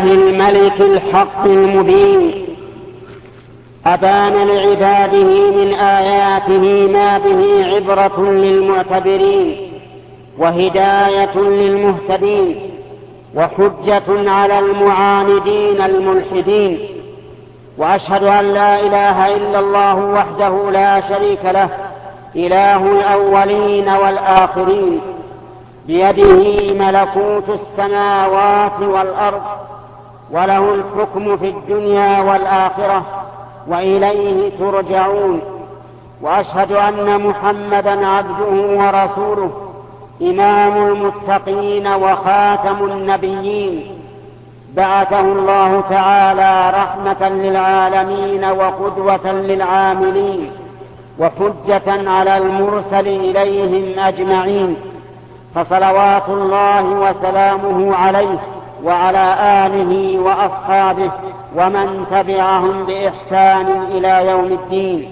الملك الحق المبين، أبان لعباده من آياته ما به عبرة للمعتبرين وهداية للمهتدين وحجة على المعاندين الملحدين. وأشهد أن لا إله إلا الله وحده لا شريك له، إله الأولين والآخرين، بيده ملكوت السماوات والأرض، وله الحكم في الدنيا والآخرة، وإليه ترجعون. وأشهد أن محمدًا عبده ورسوله، إمام المتقين وخاتم النبيين، بعثه الله تعالى رحمة للعالمين وقدوة للعاملين وحجة على المرسل إليهم أجمعين، فصلوات الله وسلامه عليه وعلى آله وأصحابه ومن تبعهم بإحسان إلى يوم الدين.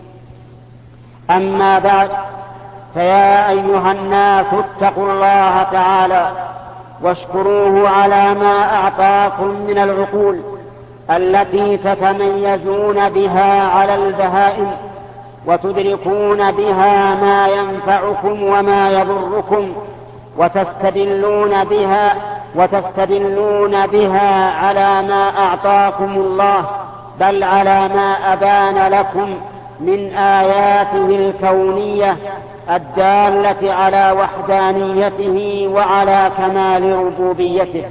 أما بعد، فيا أيها الناس اتقوا الله تعالى واشكروه على ما أعطاكم من العقول التي تتميزون بها على البهائم وتدركون بها ما ينفعكم وما يضركم، وتستدلون بها على ما أعطاكم الله، بل على ما أبان لكم من آياته الكونية الدالة على وحدانيته وعلى كمال ربوبيته.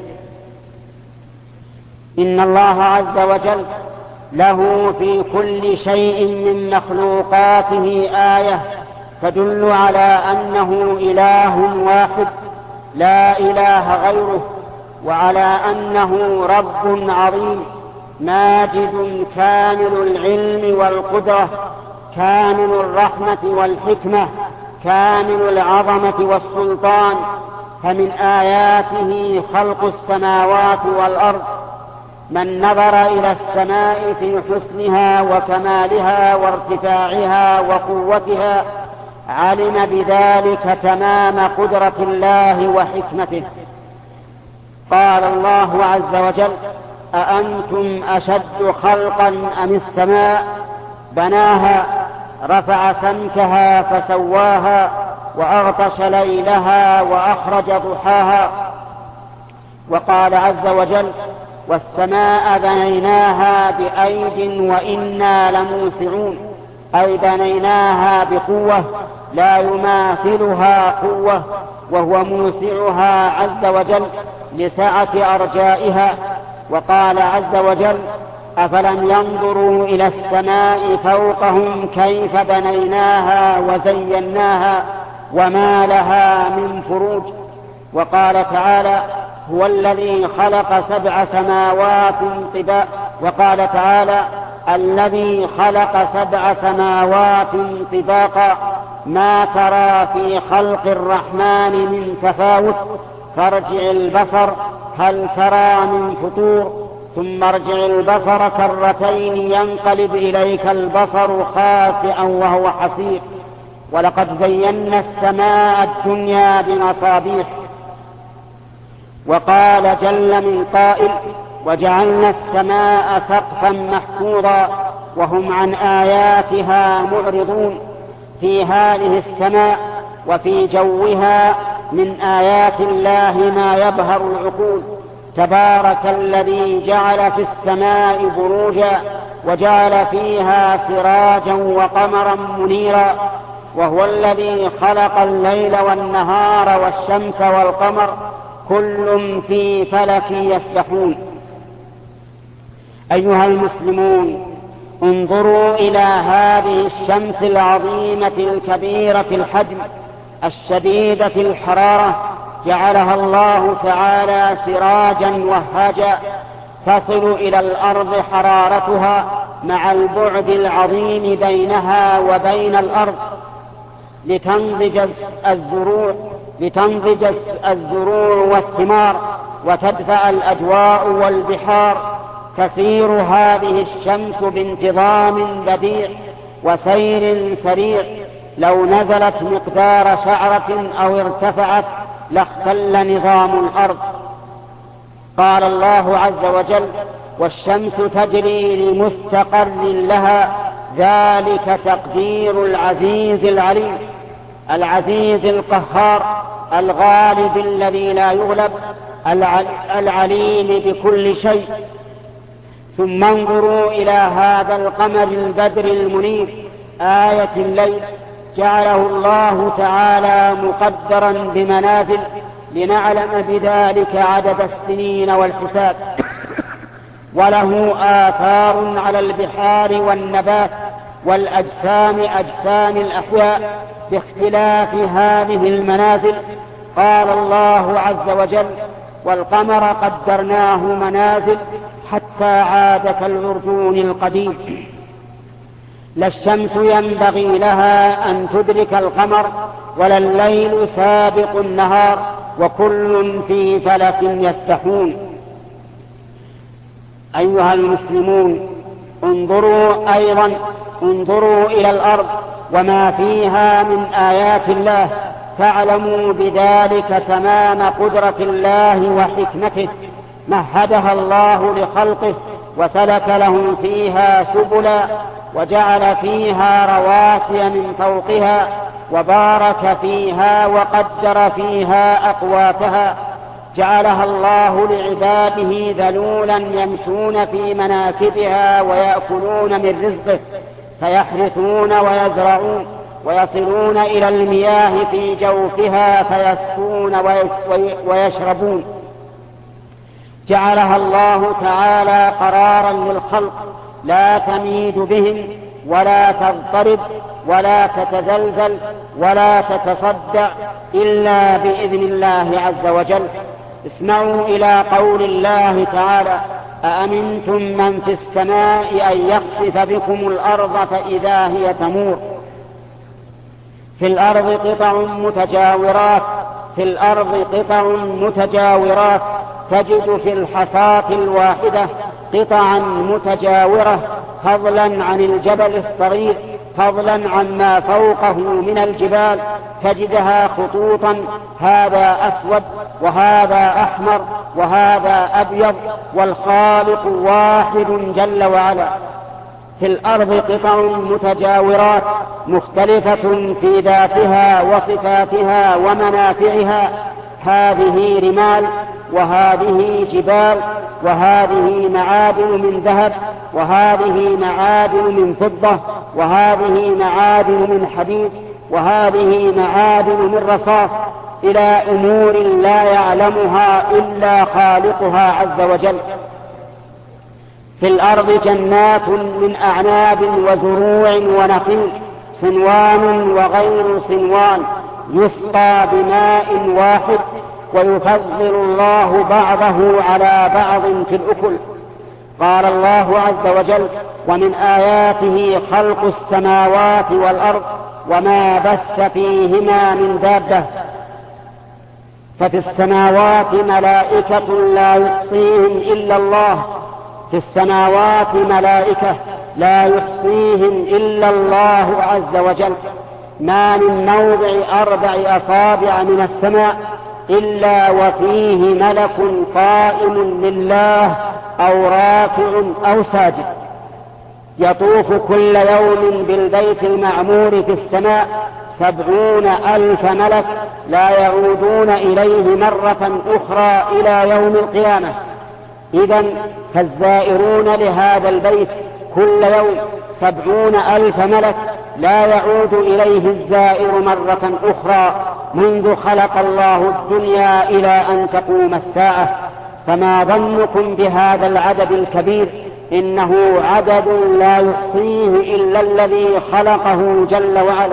إن الله عز وجل له في كل شيء من مخلوقاته آية تدل على أنه إله واحد لا إله غيره، وعلى أنه رب عظيم ماجد كامل العلم والقدرة، كامل الرحمة والحكمة، كامل العظمة والسلطان. فمن آياته خلق السماوات والأرض. من نظر إلى السماء في حسنها وكمالها وارتفاعها وقوتها علم بذلك تمام قدرة الله وحكمته. قال الله عز وجل: أأنتم أشد خلقا أم السماء بناها رفع سمكها فسواها وأغطش ليلها وأخرج ضحاها. وقال عز وجل: والسماء بنيناها بأيد وإنا لموسعون، أي بنيناها بقوة لا يماثلها قوة، وهو موسعها عز وجل لسعة أرجائها. وقال عز وجل: أفلم ينظروا إلى السماء فوقهم كيف بنيناها وزيناها وما لها من فروج. وقال تعالى: هو الذي خلق 7 سماوات طباقا. وقال تعالى: الذي خلق 7 سماوات طباقا ما ترى في خلق الرحمن من تفاوت فارجع البصر هل ترى من فطور ثم ارجع البصر كرتين ينقلب إليك البصر خاسئا وهو حسير. ولقد زينا السماء الدنيا بمصابيح. وقال جل من قائل: وجعلنا السماء سقفا محفوظا وهم عن آياتها معرضون. في هذه السماء وفي جوها من آيات الله ما يبهر العقول. تبارك الذي جعل في السماء بروجا وجعل فيها سراجا وقمرا منيرا، وهو الذي خلق الليل والنهار والشمس والقمر كل في فلك يسبحون. أيها المسلمون، انظروا إلى هذه الشمس العظيمة الكبيرة في الحجم الشديدة في الحرارة، جعلها الله تعالى سراجا وهاجا تصل إلى الأرض حرارتها مع البعد العظيم بينها وبين الأرض لتنضج الزروع والثمار وتدفع الأجواء والبحار. تسير هذه الشمس بانتظام بديع وسير سريع، لو نزلت مقدار شعرة أو ارتفعت لاختل نظام الأرض. قال الله عز وجل: والشمس تجري لمستقر لها ذلك تقدير العزيز العليم. العزيز القهار الغالب الذي لا يغلب العليم بكل شيء. ثم انظروا إلى هذا القمر البدر المنير آية الليل، جعله الله تعالى مقدرا بمنازل لنعلم بذلك عدد السنين والحساب، وله آثار على البحار والنبات والأجسام أجسام الأحياء باختلاف هذه المنازل. قال الله عز وجل: والقمر قدرناه منازل حتى عاد كالعرجون القديم. لا الشمس ينبغي لها أن تدرك القمر ولا الليل سابق النهار وكل في فلك يسبحون. أيها المسلمون، انظروا إلى الأرض وما فيها من آيات الله، فاعلموا بذلك تمام قدرة الله وحكمته. مهدها الله لخلقه وسلك لهم فيها سبلا وجعل فيها رواسي من فوقها وبارك فيها وقدر فيها أقواتها. جعلها الله لعباده ذلولا يمشون في مناكبها ويأكلون من رزقه، فيحرثون ويزرعون ويصلون إلى المياه في جوفها فيسقون ويشربون. جعلها الله تعالى قرارا للخلق لا تميد بهم ولا تضطرب ولا تتزلزل ولا تتصدع إلا بإذن الله عز وجل. اسمعوا إلى قول الله تعالى: أأمنتم من في السماء أن يخسف بكم الأرض فإذا هي تمور. في الأرض قطع متجاورات تجد في الحصاة الواحدة قطعا متجاورة، فضلا عن الجبل الصغير، فضلا عما فوقه من الجبال تجدها خطوطا، هذا أسود وهذا أحمر وهذا أبيض، والخالق واحد جل وعلا. في الأرض قطع متجاورات مختلفة في ذاتها وصفاتها ومنافعها، هذه رمال وهذه جبال وهذه معادن من ذهب وهذه معادن من فضة وهذه معادن من حديد وهذه معادن من رصاص، إلى أمور لا يعلمها إلا خالقها عز وجل. في الأرض جنات من أعناب وزروع ونخيل، صنوان وغير صنوان، يسقى بماء واحد، ويفضل الله بعضه على بعض في الأكل. قال الله عز وجل: ومن آياته خلق السماوات والأرض وما بث فيهما من دابة. ففي السماوات ملائكة لا يحصيهم إلا الله، في السماوات ملائكة لا يحصيهم إلا الله عز وجل. ما من موضع 4 أصابع من السماء إلا وفيه ملك قائم لله أو راكع أو ساجد، يطوف كل يوم بالبيت المعمور في السماء 70,000 ملك لا يعودون إليه مرة أخرى إلى يوم القيامة. إذن فالزائرون لهذا البيت كل يوم 70,000 ملك لا يعود إليه الزائر مرة أخرى منذ خلق الله الدنيا إلى أن تقوم الساعة. فما ظنكم بهذا العدد الكبير؟ إنه عدد لا يحصيه إلا الذي خلقه جل وعلا.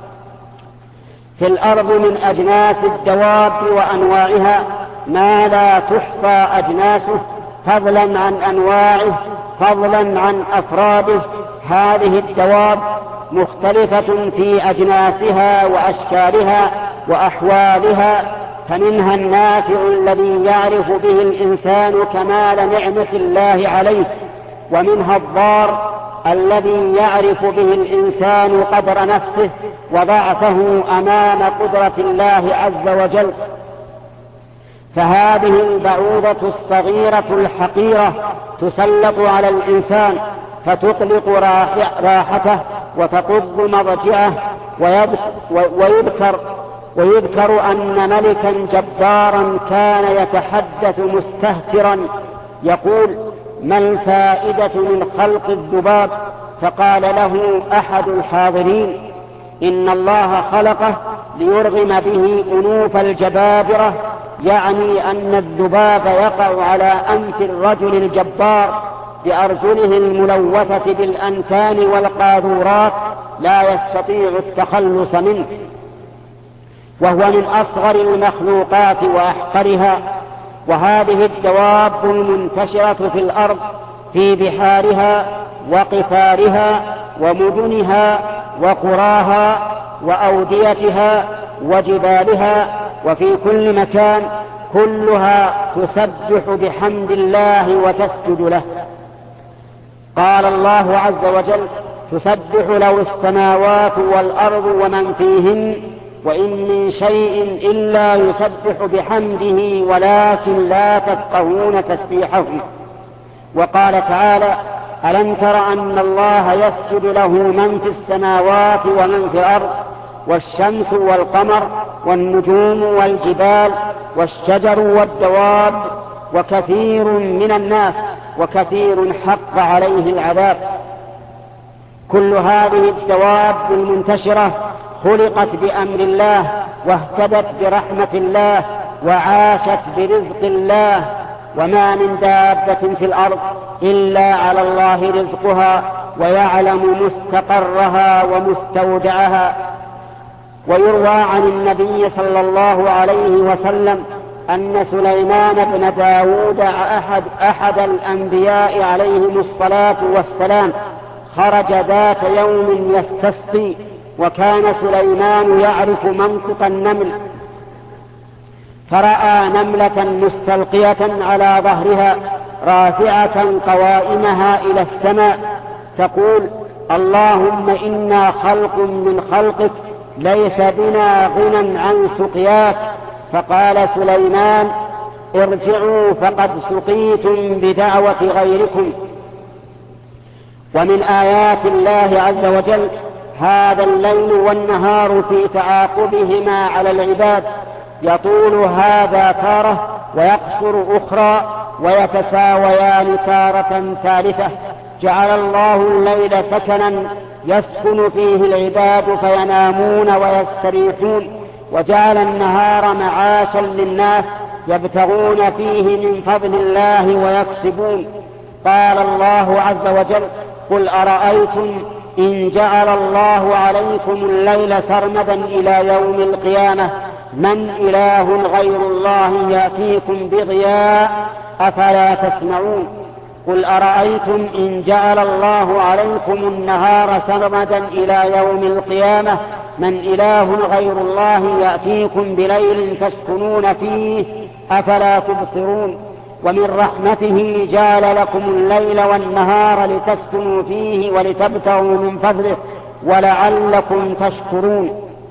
في الأرض من أجناس الدواب وأنواعها ما لا تحصى أجناسه، فضلا عن أنواعه، فضلا عن أفراده. هذه الدواب مختلفة في أجناسها وأشكالها وأحوالها، فمنها النافع الذي يعرف به الإنسان كمال نعمة الله عليه، ومنها الضار الذي يعرف به الإنسان قدر نفسه وضعفه أمام قدرة الله عز وجل. فهذه البعوضة الصغيرة الحقيرة تسلط على الإنسان فتطلق راحته وتقض مضجعه، ويذكر أن ملكا جبارا كان يتحدث مستهترا يقول: ما الفائدة من خلق الذباب؟ فقال له أحد الحاضرين: إن الله خلقه ليرغم به أنوف الجبابرة، يعني أن الذباب يقع على أنف الرجل الجبار بأرجله الملوثة بالأنتان والقاذورات لا يستطيع التخلص منه، وهو من أصغر المخلوقات وأحقرها. وهذه الدواب المنتشرة في الأرض في بحارها وقفارها ومدنها وقراها وأوديتها وجبالها وفي كل مكان، كلها تسبح بحمد الله وتسجد له. قال الله عز وجل: تسبح له السماوات والأرض ومن فيهن وإن من شيء إلا يسبح بحمده ولكن لا تفقهون تسبيحهم. وقال تعالى: ألم تر أن الله يسجد له من في السماوات ومن في الأرض والشمس والقمر والنجوم والجبال والشجر والدواب وكثير من الناس وكثير حق عليه العذاب. كل هذه الدواب المنتشرة خلقت بأمر الله واهتدت برحمة الله وعاشت برزق الله، وما من دابة في الأرض إلا على الله رزقها ويعلم مستقرها ومستودعها. ويروى عن النبي صلى الله عليه وسلم أن سليمان بن داود أحد الأنبياء عليهم الصلاة والسلام خرج ذات يوم يستسقي، وكان سليمان يعرف منطق النمل، فرأى نملة مستلقية على ظهرها رافعة قوائمها إلى السماء تقول: اللهم إنا خلق من خلقك ليس بنا غنى عن سقياك. فقال سليمان: ارجعوا فقد سقيتم بدعوة غيركم. ومن آيات الله عز وجل هذا الليل والنهار في تعاقبهما على العباد، يطول هذا تارة ويقصر أخرى ويتساويان تارة ثالثة. جعل الله الليل سكنا يسكن فيه العباد فينامون ويستريحون، وجعل النهار معاشا للناس يبتغون فيه من فضل الله ويكسبون. قال الله عز وجل: قل أرأيتم إن جعل الله عليكم الليل سرمدا إلى يوم القيامة من إله غير الله يأتيكم بضياء أفلا تسمعون. قل أرأيتم إن جعل الله عليكم النهار سرمدا إلى يوم القيامة من إله غير الله يأتيكم بليل تسكنون فيه أفلا تبصرون. ومن رحمته جعل لكم الليل والنهار لتسكنوا فيه ولتبتغوا من فضله ولعلكم تشكرون.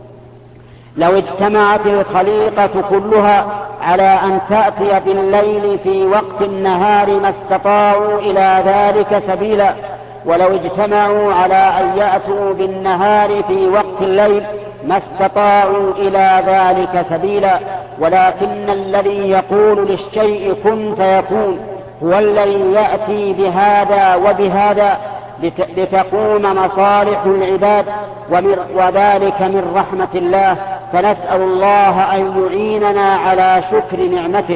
لو اجتمعت الخليقة كلها على أن تأتي بالليل في وقت النهار ما استطاعوا إلى ذلك سبيلا، ولو اجتمعوا على أن يأتوا بالنهار في وقت الليل ما استطاعوا إلى ذلك سبيلا. ولكن الذي يقول للشيء كن فيكون هو الذي يأتي بهذا وبهذا لتقوم مصالح العباد، وذلك من رحمة الله. فنسأل الله أن يعيننا على شكر نعمته.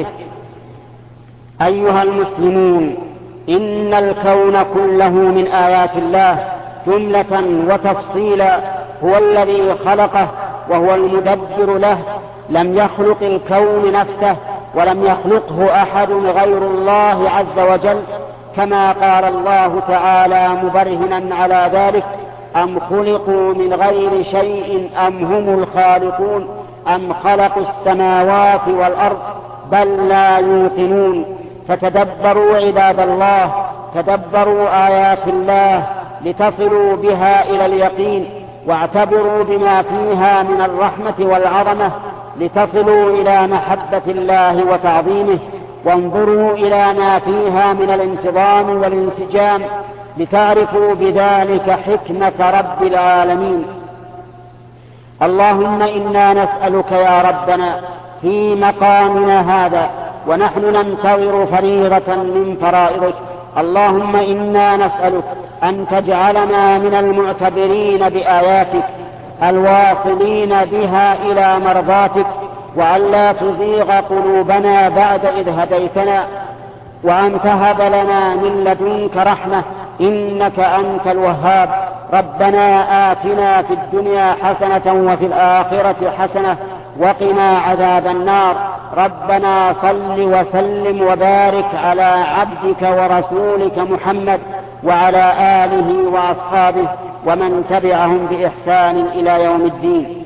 أيها المسلمون، إن الكون كله من آيات الله جملة وتفصيلا، هو الذي خلقه وهو المدبر له، لم يخلق الكون نفسه ولم يخلقه أحد غير الله عز وجل، كما قال الله تعالى مبرهنا على ذلك: أم خلقوا من غير شيء أم هم الخالقون أم خلقوا السماوات والأرض بل لا يوقنون. فتدبروا عباد الله، تدبروا آيات الله لتصلوا بها إلى اليقين، واعتبروا بما فيها من الرحمة والعظمة، لتصلوا إلى محبة الله وتعظيمه، وانظروا إلى ما فيها من الانتظام والانسجام لتعرفوا بذلك حكمة رب العالمين. اللهم إنا نسألك يا ربنا في مقامنا هذا ونحن ننتظر فريضة من فرائضك، اللهم إنا نسألك أن تجعلنا من المعتبرين بآياتك الواصلين بها إلى مرضاتك، وأن لا تزيغ قلوبنا بعد إذ هديتنا، وأن تهب لنا من لدنك رحمة إنك أنت الوهاب. ربنا آتنا في الدنيا حسنة وفي الآخرة حسنة وقنا عذاب النار. ربنا صل وسلم وبارك على عبدك ورسولك محمد وعلى آله وأصحابه ومن تبعهم بإحسان إلى يوم الدين.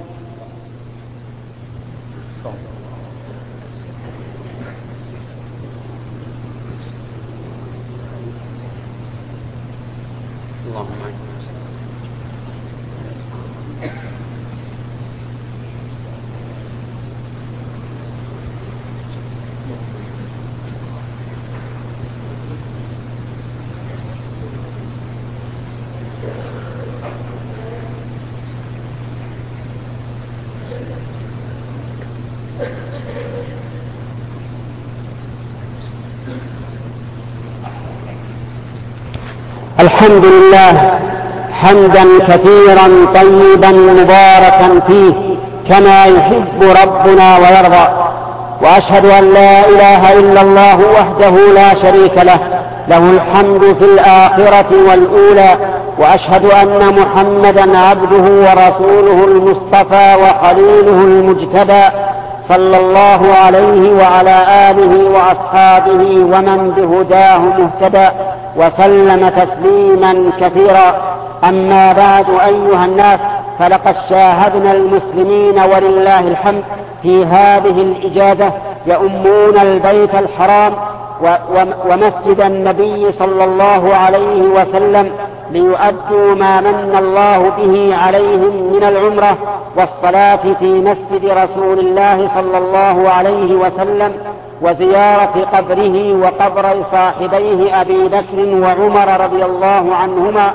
الحمد لله حمدا كثيرا طيبا مباركا فيه كما يحب ربنا ويرضى، وأشهد أن لا إله إلا الله وحده لا شريك له، له الحمد في الآخرة والأولى، وأشهد أن محمدا عبده ورسوله المصطفى وخليله المجتبى صلى الله عليه وعلى آله وأصحابه ومن بهداه مهتدى وسلم تسليما كثيرا. أما بعد أيها الناس، فلقد شاهدنا المسلمين ولله الحمد في هذه الإجازة يؤمون البيت الحرام ومسجد النبي صلى الله عليه وسلم ليؤدوا ما من الله به عليهم من العمرة والصلاة في مسجد رسول الله صلى الله عليه وسلم، وزيارة قبره وقبر صاحبيه أبي بكر وعمر رضي الله عنهما،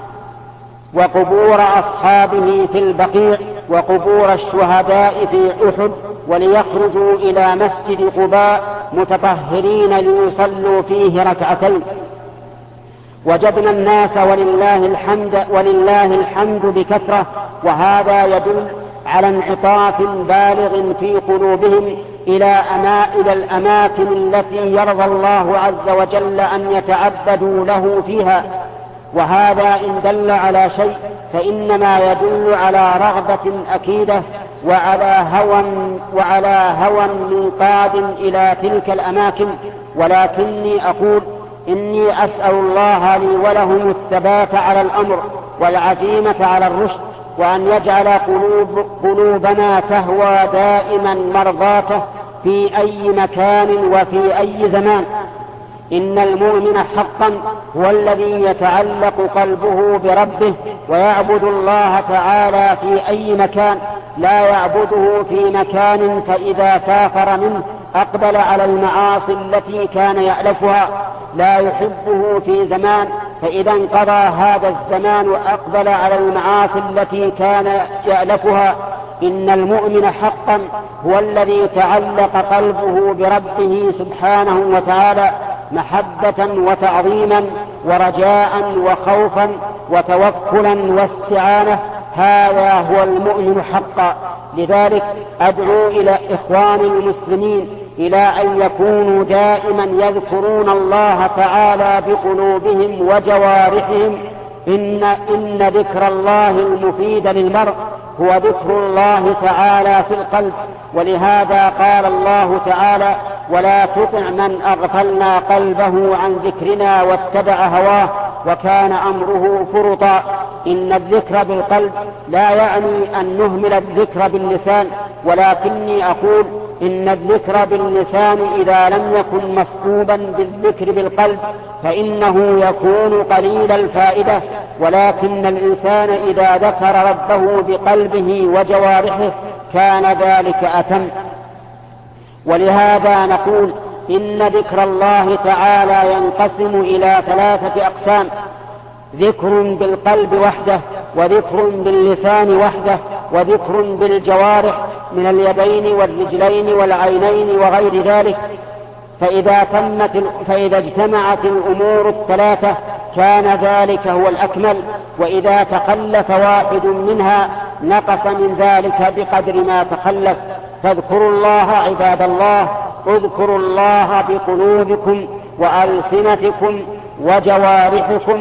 وقبور أصحابه في البقيع، وقبور الشهداء في أحد، وليخرجوا إلى مسجد قباء متطهرين ليصلوا فيه ركعتين. وجدنا الناس ولله الحمد بكثرة، وهذا يدل على انعطاف بالغ في قلوبهم إلى الأماكن التي يرضى الله عز وجل أن يتعبدوا له فيها، وهذا إن دل على شيء فإنما يدل على رغبة أكيدة وعلى هوى منقاد إلى تلك الأماكن. ولكني أقول إني أسأل الله لي ولهم الثبات على الأمر والعزيمة على الرشد، وأن يجعل قلوبنا تهوى دائما مرضاته في أي مكان وفي أي زمان. إن المؤمن حقا هو الذي يتعلق قلبه بربه ويعبد الله تعالى في أي مكان، لا يعبده في مكان فإذا سافر منه أقبل على المعاصي التي كان يألفها، لا يحبه في زمان فإذا انقضى هذا الزمان أقبل على المعاصي التي كان يألفها. إن المؤمن حقا هو الذي تعلق قلبه بربه سبحانه وتعالى محبة وتعظيما ورجاء وخوفا وتوكلا واستعانة، هذا هو المؤمن حقا. لذلك أدعو إلى إخوان المسلمين إلى أن يكونوا دائما يذكرون الله تعالى بقلوبهم وجوارحهم. إن ذكر الله المفيد للمرء هو ذكر الله تعالى في القلب، ولهذا قال الله تعالى: ولا تطع من أغفلنا قلبه عن ذكرنا واتبع هواه وكان أمره فرطا. إن الذكر بالقلب لا يعني أن نهمل الذكر باللسان، ولكني أقول إن الذكر باللسان إذا لم يكن مصحوبا بالذكر بالقلب فإنه يكون قليل الفائدة، ولكن الإنسان إذا ذكر ربه بقلبه وجوارحه كان ذلك أتم. ولهذا نقول إن ذكر الله تعالى ينقسم إلى 3 أقسام: ذكر بالقلب وحده، وذكر باللسان وحده، وذكر بالجوارح من اليدين والرجلين والعينين وغير ذلك. فإذا اجتمعت الأمور ال3 كان ذلك هو الأكمل، وإذا تخلف واحد منها نقص من ذلك بقدر ما تخلف. فاذكروا الله عباد الله، اذكروا الله بقلوبكم وألسنتكم وجوارحكم.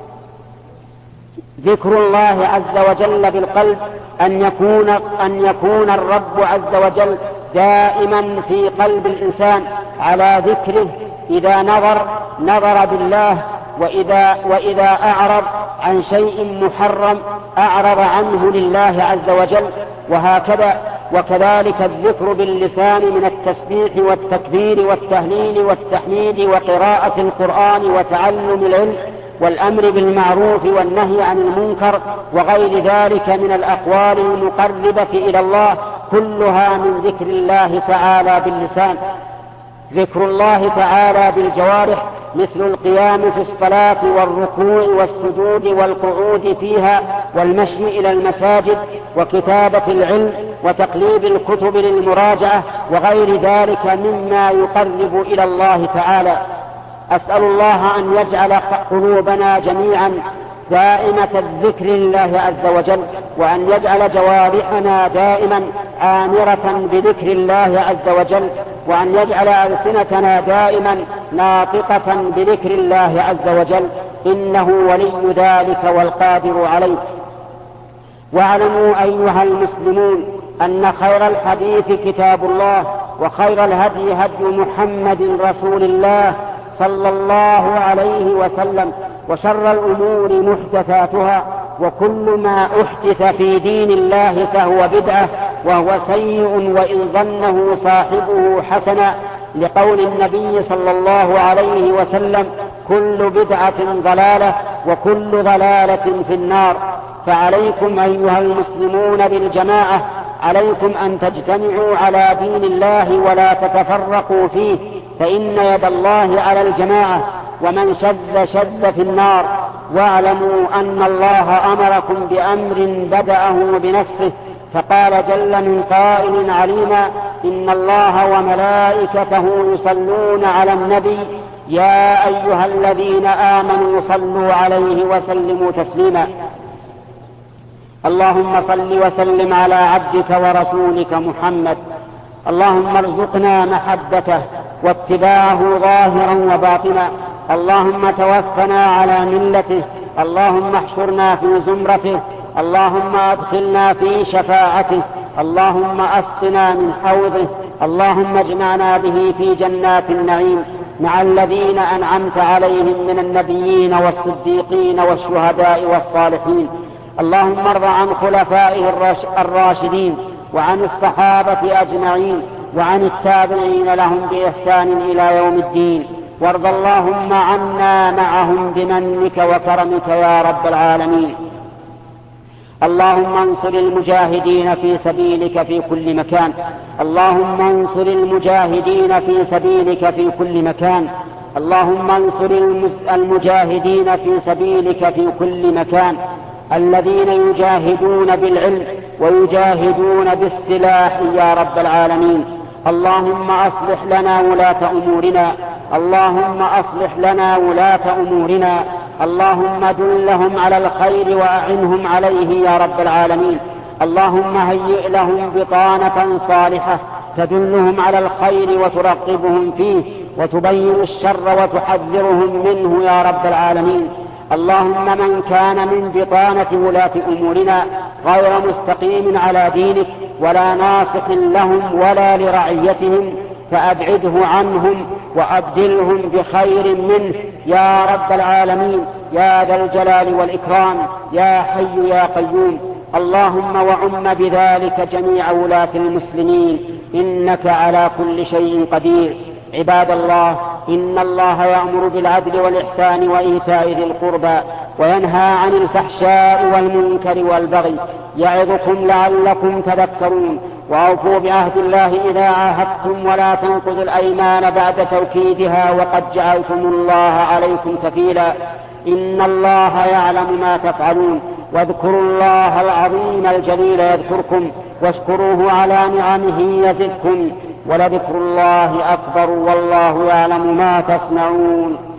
ذكر الله عز وجل بالقلب أن يكون الرب عز وجل دائما في قلب الإنسان على ذكره. إذا نظر بالله، وإذا أعرض عن شيء محرم أعرض عنه لله عز وجل، وهكذا. وكذلك الذكر باللسان من التسبيح والتكبير والتهليل والتحميد وقراءة القرآن وتعلم العلم والأمر بالمعروف والنهي عن المنكر وغير ذلك من الأقوال المقربة إلى الله، كلها من ذكر الله تعالى باللسان. ذكر الله تعالى بالجوارح مثل القيام في الصلاة والركوع والسجود والقعود فيها والمشي إلى المساجد وكتابة العلم وتقليب الكتب للمراجعة وغير ذلك مما يقرب إلى الله تعالى. أسأل الله أن يجعل قلوبنا جميعا دائمة الذكر لله عز وجل، وأن يجعل جوارحنا دائما آمرة بذكر الله عز وجل، وأن يجعل ألسنتنا دائما ناطقة بذكر الله عز وجل، إنه ولي ذلك والقادر عليه. واعلموا أيها المسلمون أن خير الحديث كتاب الله، وخير الهدي هدي محمد رسول الله صلى الله عليه وسلم، وشر الأمور محدثاتها، وكل ما أحدث في دين الله فهو بدعة وهو سيء وإن ظنه صاحبه حسنا، لقول النبي صلى الله عليه وسلم: كل بدعة ضلالة وكل ضلالة في النار. فعليكم أيها المسلمون بالجماعة، عليكم أن تجتمعوا على دين الله ولا تتفرقوا فيه، فإن يد الله على الجماعة، ومن شذ في النار. واعلموا أن الله أمركم بأمر بدأه بنفسه، فقال جل من قائل عليما: إن الله وملائكته يصلون على النبي يا أيها الذين آمنوا صلوا عليه وسلموا تسليما. اللهم صل وسلم على عبدك ورسولك محمد. اللهم ارزقنا محبته واتباعه ظاهرا وباطنا. اللهم توفنا على ملته. اللهم احشرنا في زمرته. اللهم ادخلنا في شفاعته. اللهم اسقنا من حوضه. اللهم اجمعنا به في جنات النعيم مع الذين أنعمت عليهم من النبيين والصديقين والشهداء والصالحين. اللهم ارض عن خلفائه الراشدين وعن الصحابة أجمعين وعن التابعين لهم بإحسان إلى يوم الدين، وارض اللهم عنا معهم بمنك وكرمك يا رب العالمين. اللهم انصر المجاهدين في سبيلك في كل مكان. اللهم انصر المجاهدين في سبيلك في كل مكان. اللهم انصر المجاهدين في سبيلك في كل مكان، الذين يجاهدون بالعلم ويجاهدون بالسلاح يا رب العالمين. اللهم أصلح لنا ولاة أمورنا. اللهم أصلح لنا ولاة أمورنا. اللهم دلهم على الخير وأعنهم عليه يا رب العالمين. اللهم هيئ لهم بطانة صالحة تدلهم على الخير وترقبهم فيه وتبين الشر وتحذرهم منه يا رب العالمين. اللهم من كان من بطانة ولاة أمورنا غير مستقيم على دينك ولا ناصح لهم ولا لرعيتهم فأبعده عنهم وأبدلهم بخير منه يا رب العالمين يا ذا الجلال والإكرام يا حي يا قيوم. اللهم وعم بذلك جميع ولاة المسلمين إنك على كل شيء قدير. عباد الله، إن الله يأمر بالعدل والإحسان وإيتاء ذي القربى وينهى عن الفحشاء والمنكر والبغي يعظكم لعلكم تذكرون. وأوفوا بعهد الله إذا عاهدتم ولا تنقضوا الأيمان بعد توكيدها وقد جعلتم الله عليكم كفيلا إن الله يعلم ما تفعلون. واذكروا الله العظيم الجليل يذكركم واشكروه على نعمه يزدكم ولذكر الله أكبر والله يعلم ما تصنعون.